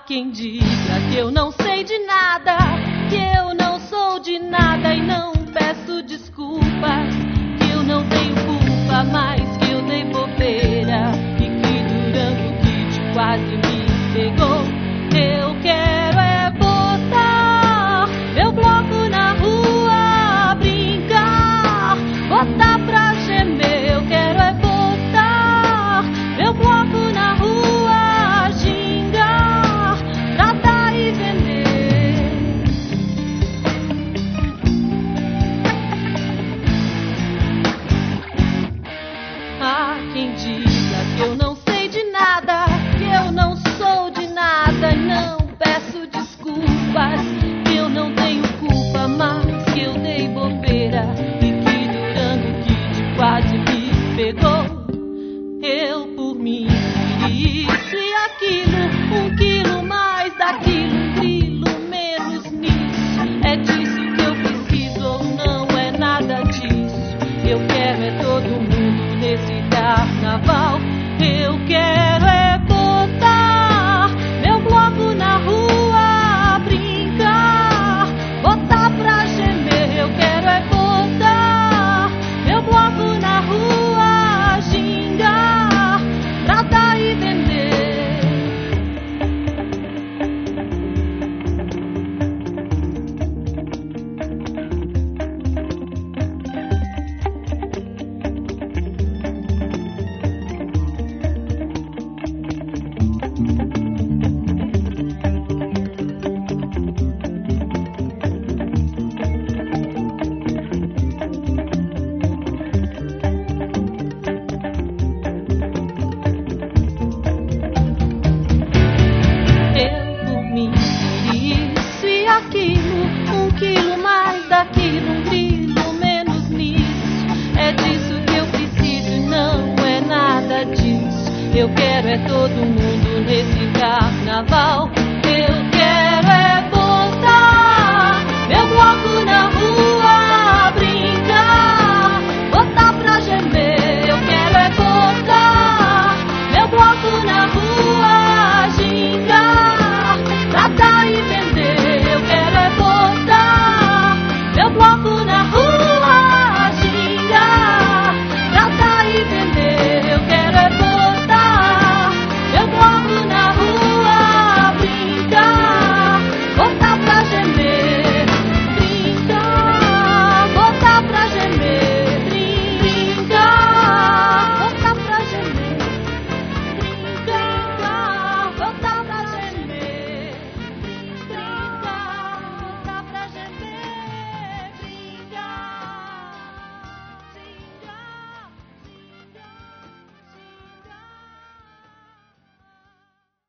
quem diga que eu não sei de nada, que eu não sou de nada e não peço desculpas, que eu não tenho culpa, mas que eu dei bobeira e que durante o kit quase me pegou. Eu quero é botar meu bloco na rua, brincar, botar pra gemer. Eu quero é botar meu bloco na rua, gingar, tratar e vender. Ah, quem diga que eu não sei de nada, que eu não sou de nada e não peço desculpas, que eu não tenho culpa, mas que eu dei bobeira e que durante o kit quase me pegou. Eu por mim queria isso e aquilo, 1 quilo mais daquilo, 1 grilo menos nisso. É disso que eu preciso ou não é nada disso. Eu quero é todo mundo nesse carnaval. Eu quero é botar meu bloco na rua, brincar, botar pra gemer. Eu quero é botar meu bloco na rua, gingar, tratar e vender. Eu por mim queria isso e aquilo, 1 quilo mais daquilo, 1 grilo menos nisso. É disso que eu preciso e não é nada disso. Eu quero é todo mundo nesse carnaval.